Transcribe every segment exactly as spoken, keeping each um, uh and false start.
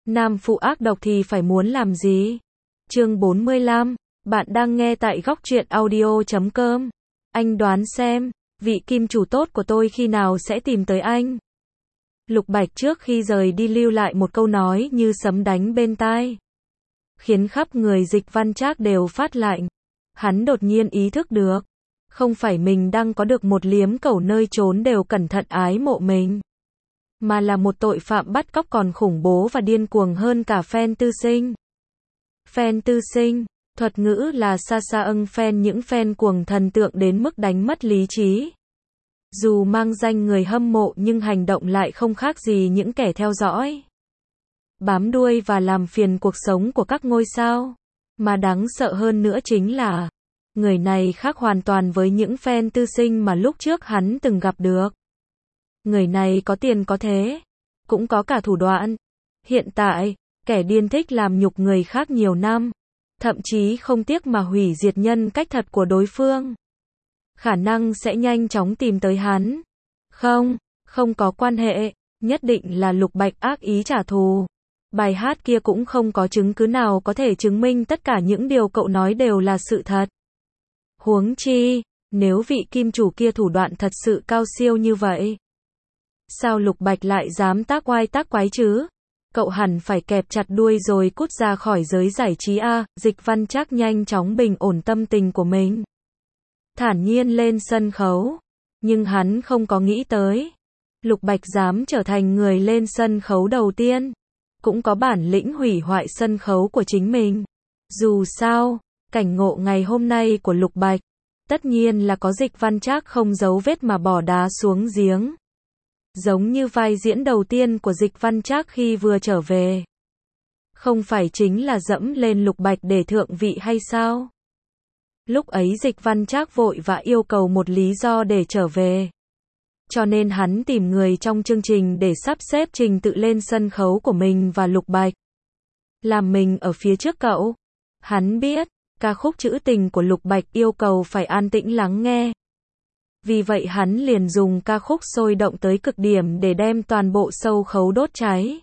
Nam phụ ác độc thì phải muốn làm gì? Chương bốn mươi lăm, bạn đang nghe tại góc truyện audio chấm com. Anh đoán xem, vị kim chủ tốt của tôi khi nào sẽ tìm tới anh? Lục Bạch trước khi rời đi lưu lại một câu nói như sấm đánh bên tai, khiến khắp người Dịch Văn Trác đều phát lạnh. Hắn đột nhiên ý thức được, không phải mình đang có được một liếm cẩu nơi trốn đều cẩn thận ái mộ mình, mà là một tội phạm bắt cóc còn khủng bố và điên cuồng hơn cả Phen Tư Sinh. Phen Tư Sinh, thuật ngữ là xa xa âng phen, những phen cuồng thần tượng đến mức đánh mất lý trí. Dù mang danh người hâm mộ nhưng hành động lại không khác gì những kẻ theo dõi, bám đuôi và làm phiền cuộc sống của các ngôi sao. Mà đáng sợ hơn nữa chính là, người này khác hoàn toàn với những Phen Tư Sinh mà lúc trước hắn từng gặp được. Người này có tiền có thế, cũng có cả thủ đoạn. Hiện tại, kẻ điên thích làm nhục người khác nhiều năm, thậm chí không tiếc mà hủy diệt nhân cách thật của đối phương, khả năng sẽ nhanh chóng tìm tới hắn. Không, không có quan hệ, nhất định là Lục Bạch ác ý trả thù. Bài hát kia cũng không có chứng cứ nào có thể chứng minh tất cả những điều cậu nói đều là sự thật. Huống chi, nếu vị kim chủ kia thủ đoạn thật sự cao siêu như vậy, sao Lục Bạch lại dám tác oai tác quái chứ? Cậu hẳn phải kẹp chặt đuôi rồi cút ra khỏi giới giải trí a. Dịch Văn Trác nhanh chóng bình ổn tâm tình của mình, thản nhiên lên sân khấu. Nhưng hắn không có nghĩ tới, Lục Bạch dám trở thành người lên sân khấu đầu tiên, cũng có bản lĩnh hủy hoại sân khấu của chính mình. Dù sao, cảnh ngộ ngày hôm nay của Lục Bạch, tất nhiên là có Dịch Văn Trác không giấu vết mà bỏ đá xuống giếng. Giống như vai diễn đầu tiên của Dịch Văn Trác khi vừa trở về, không phải chính là dẫm lên Lục Bạch để thượng vị hay sao? Lúc ấy Dịch Văn Trác vội và yêu cầu một lý do để trở về, cho nên hắn tìm người trong chương trình để sắp xếp trình tự lên sân khấu của mình và Lục Bạch, làm mình ở phía trước cậu. Hắn biết, ca khúc trữ tình của Lục Bạch yêu cầu phải an tĩnh lắng nghe. Vì vậy hắn liền dùng ca khúc sôi động tới cực điểm để đem toàn bộ sâu khấu đốt cháy.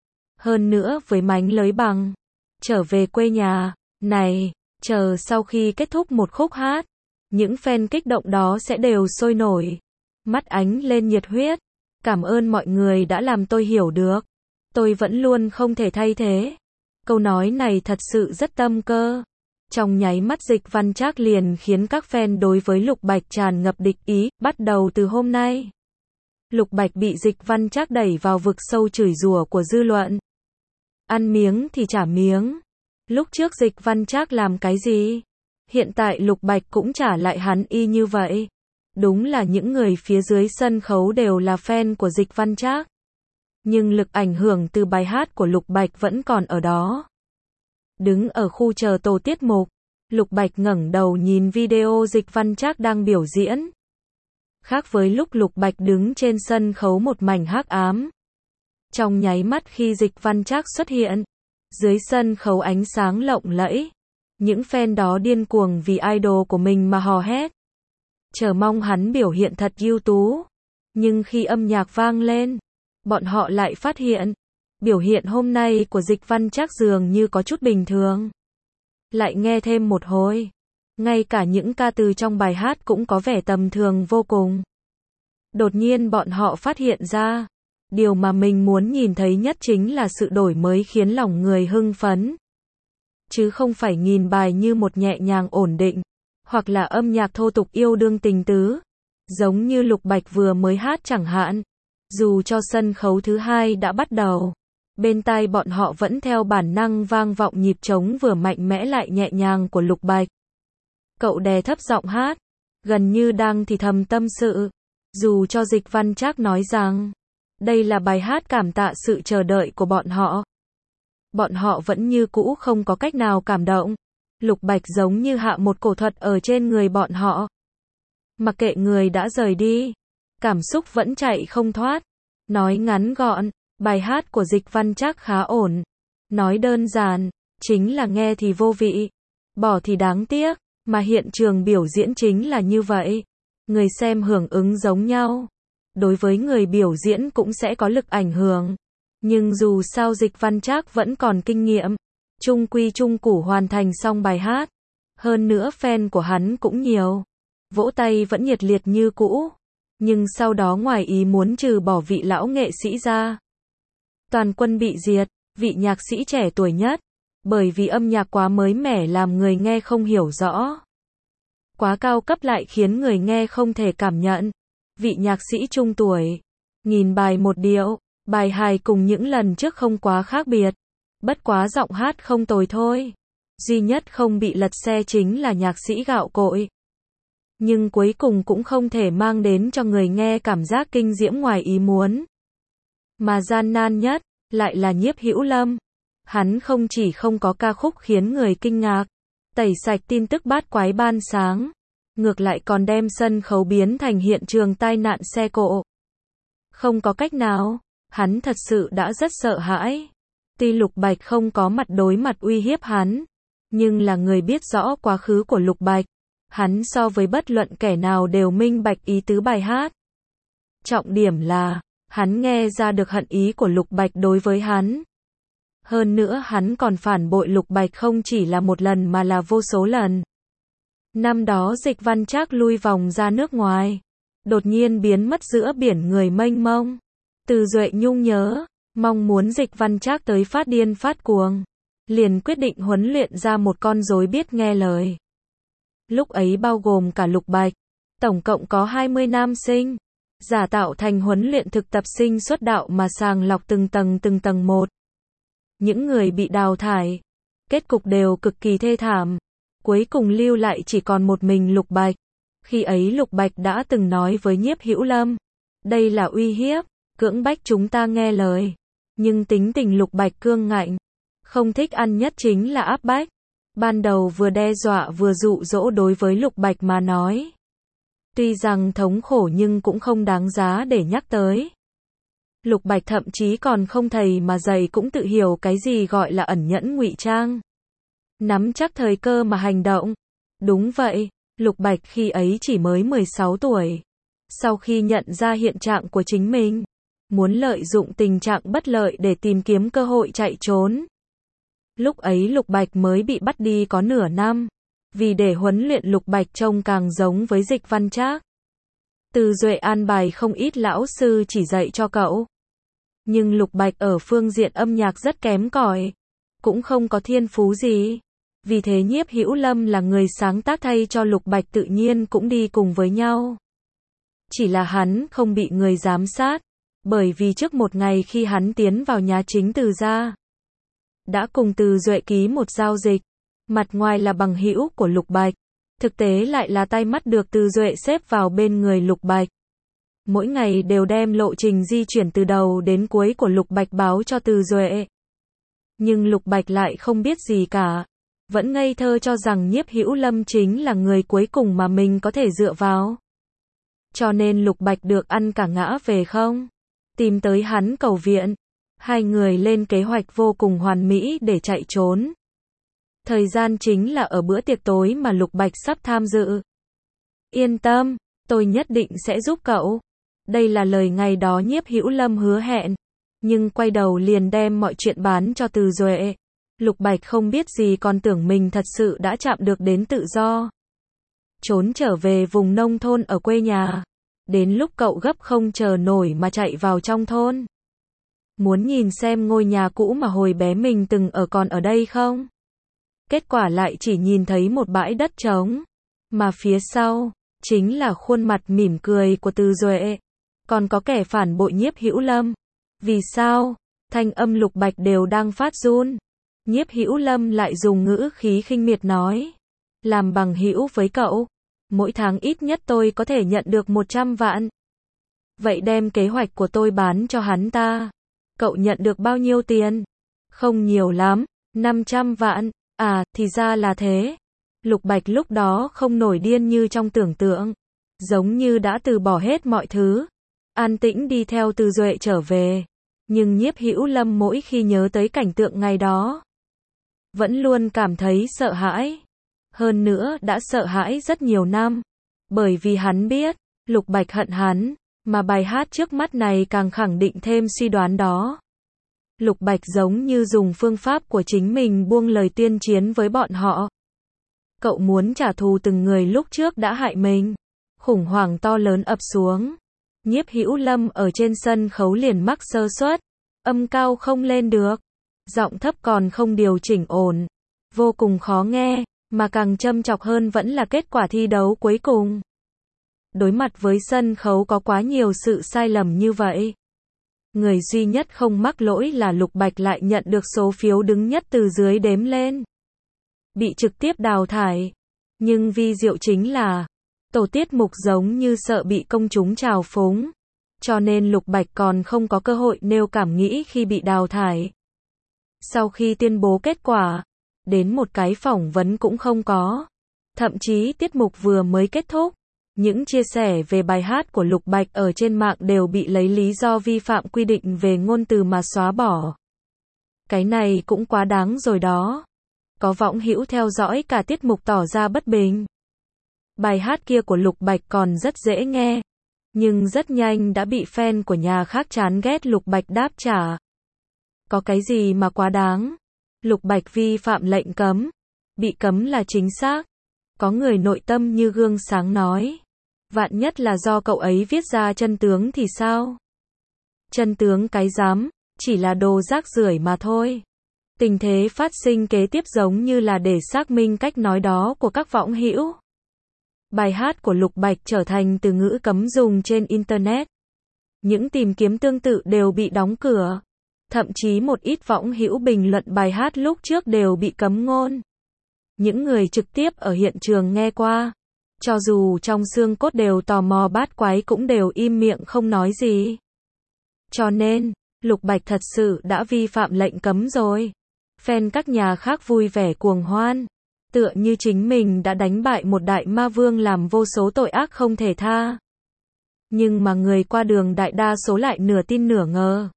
Hơn nữa với mánh lới bằng trở về quê nhà này, chờ sau khi kết thúc một khúc hát, những fan kích động đó sẽ đều sôi nổi, mắt ánh lên nhiệt huyết. Cảm ơn mọi người đã làm tôi hiểu được, tôi vẫn luôn không thể thay thế. Câu nói này thật sự rất tâm cơ. Trong nháy mắt Dịch Văn Trác liền khiến các fan đối với Lục Bạch tràn ngập địch ý. Bắt đầu từ hôm nay, Lục Bạch bị Dịch Văn Trác đẩy vào vực sâu chửi rủa của dư luận. Ăn miếng thì trả miếng. Lúc trước Dịch Văn Trác làm cái gì, hiện tại Lục Bạch cũng trả lại hắn y như vậy. Đúng là những người phía dưới sân khấu đều là fan của Dịch Văn Trác, nhưng lực ảnh hưởng từ bài hát của Lục Bạch vẫn còn ở đó. Đứng ở khu chờ tổ tiết mục, Lục Bạch ngẩng đầu nhìn video Dịch Văn Trác đang biểu diễn. Khác với lúc Lục Bạch đứng trên sân khấu một mảnh hắc ám, trong nháy mắt khi Dịch Văn Trác xuất hiện, dưới sân khấu ánh sáng lộng lẫy, những fan đó điên cuồng vì idol của mình mà hò hét, chờ mong hắn biểu hiện thật ưu tú. Nhưng khi âm nhạc vang lên, bọn họ lại phát hiện, biểu hiện hôm nay của Dịch Văn Trác dường như có chút bình thường. Lại nghe thêm một hồi, ngay cả những ca từ trong bài hát cũng có vẻ tầm thường vô cùng. Đột nhiên bọn họ phát hiện ra, điều mà mình muốn nhìn thấy nhất chính là sự đổi mới khiến lòng người hưng phấn, chứ không phải nghìn bài như một nhẹ nhàng ổn định, hoặc là âm nhạc thô tục yêu đương tình tứ, giống như Lục Bạch vừa mới hát chẳng hạn. Dù cho sân khấu thứ hai đã bắt đầu, bên tai bọn họ vẫn theo bản năng vang vọng nhịp trống vừa mạnh mẽ lại nhẹ nhàng của Lục Bạch. Cậu đè thấp giọng hát, gần như đang thì thầm tâm sự. Dù cho Dịch Văn Trác nói rằng đây là bài hát cảm tạ sự chờ đợi của bọn họ, bọn họ vẫn như cũ không có cách nào cảm động. Lục Bạch giống như hạ một cổ thuật ở trên người bọn họ. Mặc kệ người đã rời đi, cảm xúc vẫn chạy không thoát. Nói ngắn gọn, bài hát của Dịch Văn Trác khá ổn. Nói đơn giản, chính là nghe thì vô vị, bỏ thì đáng tiếc, mà hiện trường biểu diễn chính là như vậy. Người xem hưởng ứng giống nhau, đối với người biểu diễn cũng sẽ có lực ảnh hưởng. Nhưng dù sao Dịch Văn Trác vẫn còn kinh nghiệm, chung quy chung củ hoàn thành xong bài hát. Hơn nữa fan của hắn cũng nhiều, vỗ tay vẫn nhiệt liệt như cũ. Nhưng sau đó ngoài ý muốn trừ bỏ vị lão nghệ sĩ ra, toàn quân bị diệt, vị nhạc sĩ trẻ tuổi nhất, bởi vì âm nhạc quá mới mẻ làm người nghe không hiểu rõ. Quá cao cấp lại khiến người nghe không thể cảm nhận. Vị nhạc sĩ trung tuổi, nghìn bài một điệu, bài hài cùng những lần trước không quá khác biệt. Bất quá giọng hát không tồi thôi. Duy nhất không bị lật xe chính là nhạc sĩ gạo cội. Nhưng cuối cùng cũng không thể mang đến cho người nghe cảm giác kinh diễm ngoài ý muốn. Mà gian nan nhất, lại là Nhiếp Hữu Lâm. Hắn không chỉ không có ca khúc khiến người kinh ngạc, tẩy sạch tin tức bát quái ban sáng, ngược lại còn đem sân khấu biến thành hiện trường tai nạn xe cộ. Không có cách nào, hắn thật sự đã rất sợ hãi. Tuy Lục Bạch không có mặt đối mặt uy hiếp hắn, nhưng là người biết rõ quá khứ của Lục Bạch. Hắn so với bất luận kẻ nào đều minh bạch ý tứ bài hát. Trọng điểm là, hắn nghe ra được hận ý của Lục Bạch đối với hắn. Hơn nữa hắn còn phản bội Lục Bạch không chỉ là một lần mà là vô số lần. Năm đó Dịch Văn Trác lui vòng ra nước ngoài, đột nhiên biến mất giữa biển người mênh mông. Từ Duệ nhung nhớ, mong muốn Dịch Văn Trác tới phát điên phát cuồng, liền quyết định huấn luyện ra một con rối biết nghe lời. Lúc ấy bao gồm cả Lục Bạch, tổng cộng có hai mươi nam sinh, giả tạo thành huấn luyện thực tập sinh xuất đạo mà sàng lọc từng tầng từng tầng một. Những người bị đào thải, kết cục đều cực kỳ thê thảm, cuối cùng lưu lại chỉ còn một mình Lục Bạch. Khi ấy Lục Bạch đã từng nói với Nhiếp Hữu Lâm, đây là uy hiếp, cưỡng bách chúng ta nghe lời. Nhưng tính tình Lục Bạch cương ngạnh, không thích ăn nhất chính là áp bách. Ban đầu vừa đe dọa vừa dụ dỗ đối với Lục Bạch mà nói. Tuy rằng thống khổ nhưng cũng không đáng giá để nhắc tới. Lục Bạch thậm chí còn không thầy mà dạy cũng tự hiểu cái gì gọi là ẩn nhẫn ngụy trang. Nắm chắc thời cơ mà hành động. Đúng vậy, Lục Bạch khi ấy chỉ mới mười sáu tuổi. Sau khi nhận ra hiện trạng của chính mình, muốn lợi dụng tình trạng bất lợi để tìm kiếm cơ hội chạy trốn. Lúc ấy Lục Bạch mới bị bắt đi có nửa năm, vì để huấn luyện Lục Bạch trông càng giống với Dịch Văn Trác. Từ Duệ an bài không ít lão sư chỉ dạy cho cậu. Nhưng Lục Bạch ở phương diện âm nhạc rất kém cỏi, cũng không có thiên phú gì. Vì thế Nhiếp Hữu Lâm là người sáng tác thay cho Lục Bạch tự nhiên cũng đi cùng với nhau. Chỉ là hắn không bị người giám sát, bởi vì trước một ngày khi hắn tiến vào nhà chính Từ gia, đã cùng Từ Duệ ký một giao dịch, mặt ngoài là bằng hữu của Lục Bạch, thực tế lại là tay mắt được Từ Duệ xếp vào bên người Lục Bạch. Mỗi ngày đều đem lộ trình di chuyển từ đầu đến cuối của Lục Bạch báo cho Từ Duệ. Nhưng Lục Bạch lại không biết gì cả, vẫn ngây thơ cho rằng Nhiếp Hữu Lâm chính là người cuối cùng mà mình có thể dựa vào. Cho nên Lục Bạch được ăn cả ngã về không, tìm tới hắn cầu viện. Hai người lên kế hoạch vô cùng hoàn mỹ để chạy trốn. Thời gian chính là ở bữa tiệc tối mà Lục Bạch sắp tham dự. Yên tâm, tôi nhất định sẽ giúp cậu. Đây là lời ngày đó Nhiếp Hữu Lâm hứa hẹn. Nhưng quay đầu liền đem mọi chuyện bán cho Từ Duệ. Lục Bạch không biết gì còn tưởng mình thật sự đã chạm được đến tự do. Trốn trở về vùng nông thôn ở quê nhà. Đến lúc cậu gấp không chờ nổi mà chạy vào trong thôn. Muốn nhìn xem ngôi nhà cũ mà hồi bé mình từng ở còn ở đây không? Kết quả lại chỉ nhìn thấy một bãi đất trống. Mà phía sau, chính là khuôn mặt mỉm cười của Từ Duệ. Còn có kẻ phản bội Nhiếp Hữu Lâm. Vì sao? Thanh âm Lục Bạch đều đang phát run. Nhiếp Hữu Lâm lại dùng ngữ khí khinh miệt nói. Làm bằng hữu với cậu, mỗi tháng ít nhất tôi có thể nhận được một trăm vạn. Vậy đem kế hoạch của tôi bán cho hắn ta. Cậu nhận được bao nhiêu tiền? Không nhiều lắm, năm trăm vạn. À, thì ra là thế. Lục Bạch lúc đó không nổi điên như trong tưởng tượng. Giống như đã từ bỏ hết mọi thứ. An tĩnh đi theo Từ Duệ trở về. Nhưng Nhiếp Hữu Lâm mỗi khi nhớ tới cảnh tượng ngày đó, vẫn luôn cảm thấy sợ hãi. Hơn nữa đã sợ hãi rất nhiều năm. Bởi vì hắn biết, Lục Bạch hận hắn, mà bài hát trước mắt này càng khẳng định thêm suy đoán đó. Lục Bạch giống như dùng phương pháp của chính mình buông lời tuyên chiến với bọn họ. Cậu muốn trả thù từng người lúc trước đã hại mình. Khủng hoảng to lớn ập xuống. Nhiếp Hữu Lâm ở trên sân khấu liền mắc sơ suất, âm cao không lên được, giọng thấp còn không điều chỉnh ổn, vô cùng khó nghe, mà càng châm chọc hơn vẫn là kết quả thi đấu cuối cùng. Đối mặt với sân khấu có quá nhiều sự sai lầm như vậy. Người duy nhất không mắc lỗi là Lục Bạch lại nhận được số phiếu đứng nhất từ dưới đếm lên. Bị trực tiếp đào thải. Nhưng vi diệu chính là, tổ tiết mục giống như sợ bị công chúng trào phúng. Cho nên Lục Bạch còn không có cơ hội nêu cảm nghĩ khi bị đào thải. Sau khi tuyên bố kết quả, đến một cái phỏng vấn cũng không có. Thậm chí tiết mục vừa mới kết thúc, những chia sẻ về bài hát của Lục Bạch ở trên mạng đều bị lấy lý do vi phạm quy định về ngôn từ mà xóa bỏ. Cái này cũng quá đáng rồi đó. Có võng hữu theo dõi cả tiết mục tỏ ra bất bình. Bài hát kia của Lục Bạch còn rất dễ nghe, nhưng rất nhanh đã bị fan của nhà khác chán ghét Lục Bạch đáp trả. Có cái gì mà quá đáng? Lục Bạch vi phạm lệnh cấm. Bị cấm là chính xác. Có người nội tâm như gương sáng nói. Vạn nhất là do cậu ấy viết ra chân tướng thì sao? Chân tướng cái dám, chỉ là đồ rác rưởi mà thôi. Tình thế phát sinh kế tiếp giống như là để xác minh cách nói đó của các võng hữu. Bài hát của Lục Bạch trở thành từ ngữ cấm dùng trên Internet. Những tìm kiếm tương tự đều bị đóng cửa. Thậm chí một ít võng hữu bình luận bài hát lúc trước đều bị cấm ngôn. Những người trực tiếp ở hiện trường nghe qua, cho dù trong xương cốt đều tò mò bát quái cũng đều im miệng không nói gì. Cho nên, Lục Bạch thật sự đã vi phạm lệnh cấm rồi. Fan các nhà khác vui vẻ cuồng hoan, tựa như chính mình đã đánh bại một đại ma vương làm vô số tội ác không thể tha. Nhưng mà người qua đường đại đa số lại nửa tin nửa ngờ.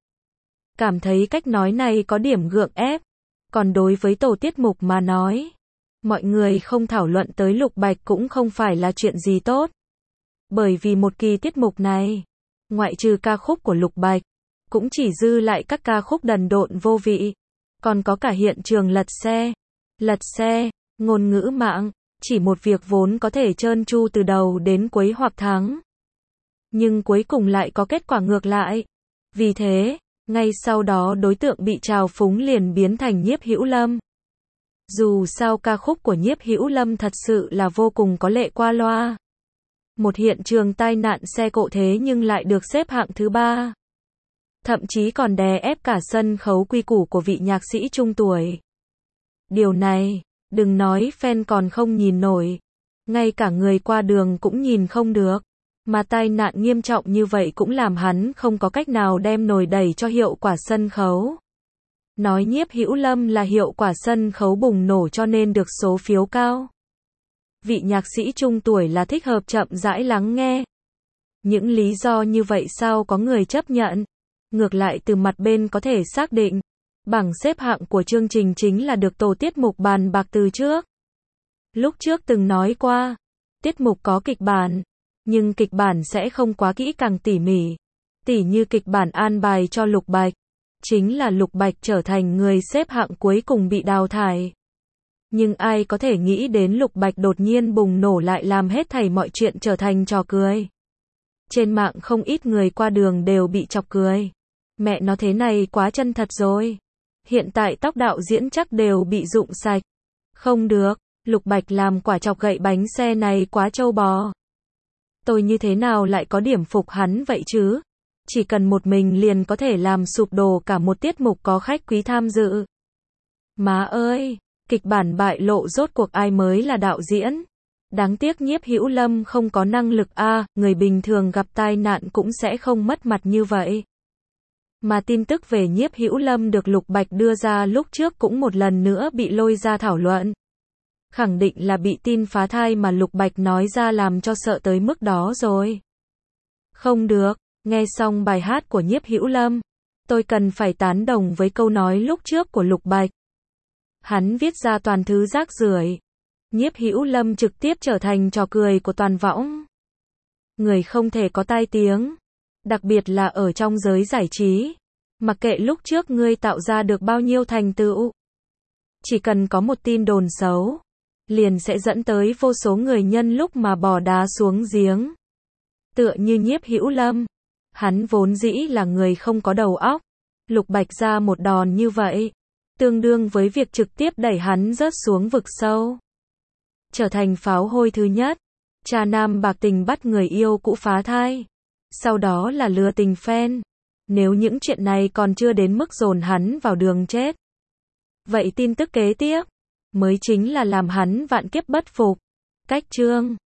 Cảm thấy cách nói này có điểm gượng ép. Còn đối với tổ tiết mục mà nói, mọi người không thảo luận tới Lục Bạch cũng không phải là chuyện gì tốt. Bởi vì một kỳ tiết mục này, ngoại trừ ca khúc của Lục Bạch, cũng chỉ dư lại các ca khúc đần độn vô vị. Còn có cả hiện trường lật xe. Lật xe, ngôn ngữ mạng, chỉ một việc vốn có thể trơn tru từ đầu đến cuối hoặc thắng. Nhưng cuối cùng lại có kết quả ngược lại. Vì thế, ngay sau đó đối tượng bị trào phúng liền biến thành Nhiếp Hữu Lâm. Dù sao ca khúc của Nhiếp Hữu Lâm thật sự là vô cùng có lệ qua loa. Một hiện trường tai nạn xe cộ thế nhưng lại được xếp hạng thứ ba. Thậm chí còn đè ép cả sân khấu quy củ của vị nhạc sĩ trung tuổi. Điều này, đừng nói fan còn không nhìn nổi. Ngay cả người qua đường cũng nhìn không được. Mà tai nạn nghiêm trọng như vậy cũng làm hắn không có cách nào đem nổi đẩy cho hiệu quả sân khấu. Nói Nhiếp Hữu Lâm là hiệu quả sân khấu bùng nổ cho nên được số phiếu cao. Vị nhạc sĩ trung tuổi là thích hợp chậm rãi lắng nghe. Những lý do như vậy sao có người chấp nhận? Ngược lại từ mặt bên có thể xác định, bảng xếp hạng của chương trình chính là được tổ tiết mục bàn bạc từ trước. Lúc trước từng nói qua, tiết mục có kịch bản, nhưng kịch bản sẽ không quá kỹ càng tỉ mỉ. Tỉ như kịch bản an bài cho Lục Bạch, chính là Lục Bạch trở thành người xếp hạng cuối cùng bị đào thải. Nhưng ai có thể nghĩ đến Lục Bạch đột nhiên bùng nổ lại làm hết thảy mọi chuyện trở thành trò cười. Trên mạng không ít người qua đường đều bị chọc cười. Mẹ nó thế này quá chân thật rồi. Hiện tại tóc đạo diễn chắc đều bị rụng sạch. Không được, Lục Bạch làm quả chọc gậy bánh xe này quá trâu bò. Tôi như thế nào lại có điểm phục hắn vậy chứ? Chỉ cần một mình liền có thể làm sụp đổ cả một tiết mục có khách quý tham dự. Má ơi, kịch bản bại lộ rốt cuộc ai mới là đạo diễn? Đáng tiếc Nhiếp Hữu Lâm không có năng lực a, à, người bình thường gặp tai nạn cũng sẽ không mất mặt như vậy. Mà tin tức về Nhiếp Hữu Lâm được Lục Bạch đưa ra lúc trước cũng một lần nữa bị lôi ra thảo luận. Khẳng định là bị tin phá thai mà Lục Bạch nói ra làm cho sợ tới mức đó rồi. Không được, nghe xong bài hát của Nhiếp Hữu Lâm, tôi cần phải tán đồng với câu nói lúc trước của Lục Bạch. Hắn viết ra toàn thứ rác rưởi. Nhiếp Hữu Lâm trực tiếp trở thành trò cười của toàn võng. Người không thể có tai tiếng, đặc biệt là ở trong giới giải trí. Mặc kệ lúc trước ngươi tạo ra được bao nhiêu thành tựu. Chỉ cần có một tin đồn xấu, liền sẽ dẫn tới vô số người nhân lúc mà bỏ đá xuống giếng. Tựa như Nhiếp Hữu Lâm, hắn vốn dĩ là người không có đầu óc, Lục Bạch ra một đòn như vậy, tương đương với việc trực tiếp đẩy hắn rớt xuống vực sâu. Trở thành pháo hôi thứ nhất, cha nam bạc tình bắt người yêu cũ phá thai, sau đó là lừa tình phen. Nếu những chuyện này còn chưa đến mức dồn hắn vào đường chết, vậy tin tức kế tiếp mới chính là làm hắn vạn kiếp bất phục. Cách chương